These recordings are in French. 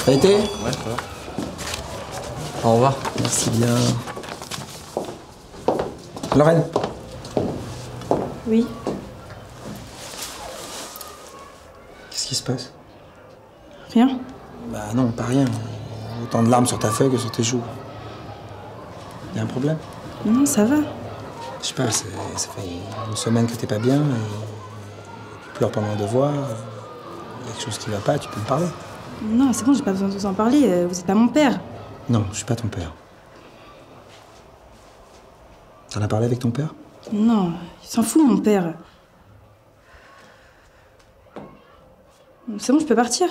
Ça a été? Ouais, ça va. Au revoir. Merci bien. Lorraine. Oui. Qu'est-ce qui se passe? Rien. Bah non, pas rien. Autant de larmes sur ta feuille que sur tes joues. Y a un problème? Non, ça va. Je sais pas, ça fait une semaine que t'es pas bien et tu pleures pendant un devoir. Y a quelque chose qui va pas, tu peux me parler. Non, c'est bon, j'ai pas besoin de vous en parler. Vous êtes pas mon père. Non, je suis pas ton père. T'en as parlé avec ton père? Non, il s'en fout, mon père. C'est bon, je peux partir.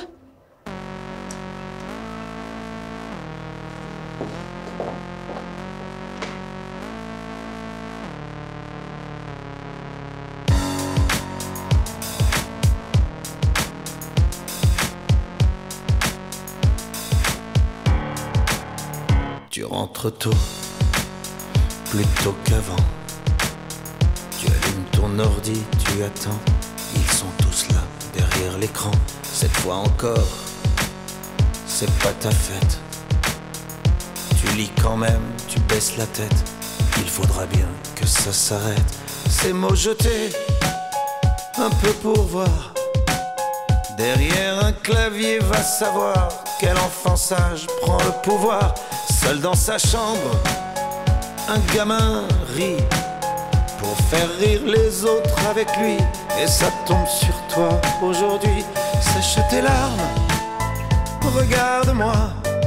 Tu rentres tôt, plus tôt qu'avant. Tu allumes ton ordi, tu attends. Ils sont tous là, derrière l'écran. Cette fois encore, c'est pas ta fête. Tu lis quand même, tu baisses la tête. Il faudra bien que ça s'arrête. Ces mots jetés, un peu pour voir. Derrière un clavier, va savoir quel enfant sage prend le pouvoir. Seul dans sa chambre, un gamin rit pour faire rire les autres avec lui. Et ça tombe sur toi aujourd'hui. Sèche tes larmes, regarde-moi.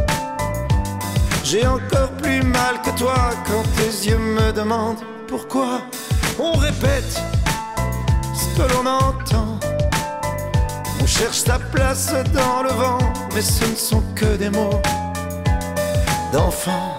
J'ai encore plus mal que toi quand tes yeux me demandent pourquoi. On répète ce que l'on entend. On cherche sa place dans le vent, mais ce ne sont que des mots d'enfant.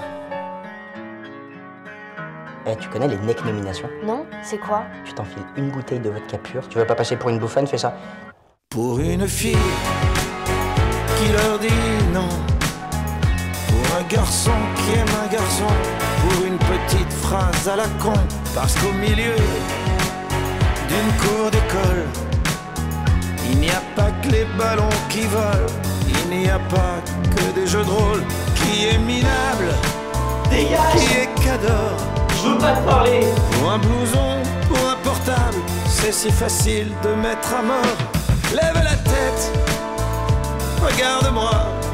Eh, tu connais les NEC nominations? Non, c'est quoi? Tu t'enfiles une bouteille de vodka pure. Tu veux pas passer pour une bouffonne, fais ça. Pour une fille qui leur dit non. Pour un garçon qui aime un garçon. Pour une petite phrase à la con. Parce qu'au milieu d'une cour d'école, il n'y a pas que les ballons qui volent. Il n'y a pas que des jeux de rôle. Qui est minable, dégage, qui est qu'adore. Je veux pas te parler. Pour un blouson, pour un portable, c'est si facile de mettre à mort. Lève la tête, regarde-moi.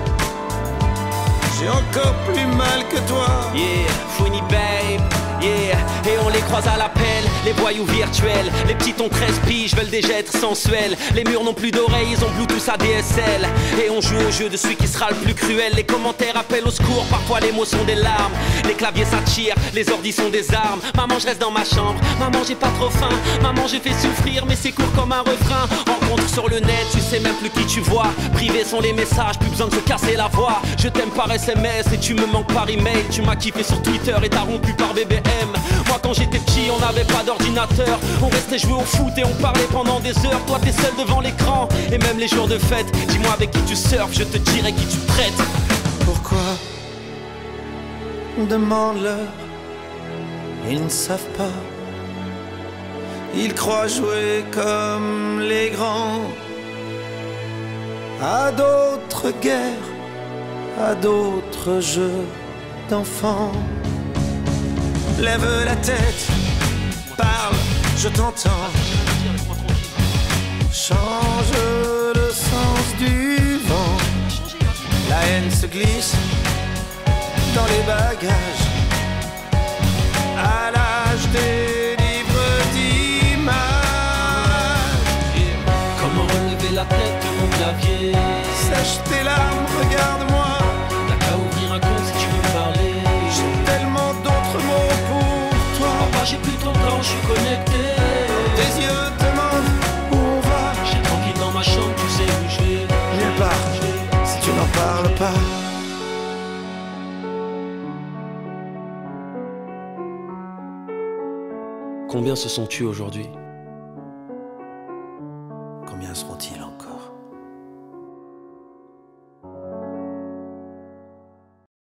J'ai encore plus mal que toi. Yeah, funny babe, yeah. Et on les croise à l'appel, les voyous virtuels. Les petits ont 13 piges, veulent déjà être sensuels. Les murs n'ont plus d'oreilles, ils ont Bluetooth ADSL. Et on joue au jeu de celui qui sera le plus cruel. Les commentaires appellent au secours, parfois les mots sont des larmes. Les claviers s'attirent, les ordis sont des armes. Maman, je reste dans ma chambre, maman, j'ai pas trop faim. Maman, j'ai fait souffrir, mais c'est court comme un refrain. Rencontre sur le net, tu sais même plus qui tu vois. Privés sont les messages, plus besoin de se casser la voix. Je t'aime par SMS et tu me manques par email. Tu m'as kiffé sur Twitter et t'as rompu par BBM. Moi quand j'étais petit on n'avait pas d'ordinateur. On restait jouer au foot et on parlait pendant des heures. Toi t'es seul devant l'écran et même les jours de fête. Dis-moi avec qui tu surfes, je te dirai qui tu traites. Pourquoi? Demande-leur. Ils ne savent pas. Ils croient jouer comme les grands. À d'autres guerres, à d'autres jeux d'enfants. Lève la tête, parle, je t'entends. Change le sens du vent. La haine se glisse dans les bagages. À l'âge des livres d'images. Comment relever la tête de mon clavier? Sèche tes larmes, regarde-moi. T'as qu'à ouvrir un compte si tu veux me parler. J'ai tellement d'autres mots pour toi. Papa, j'ai plus ton temps, je suis connecté. Tes yeux demandent où on va. Je suis tranquille dans ma chambre, tu sais où je vais. Nulle part, si tu n'en parles pas. Combien se sont tués aujourd'hui?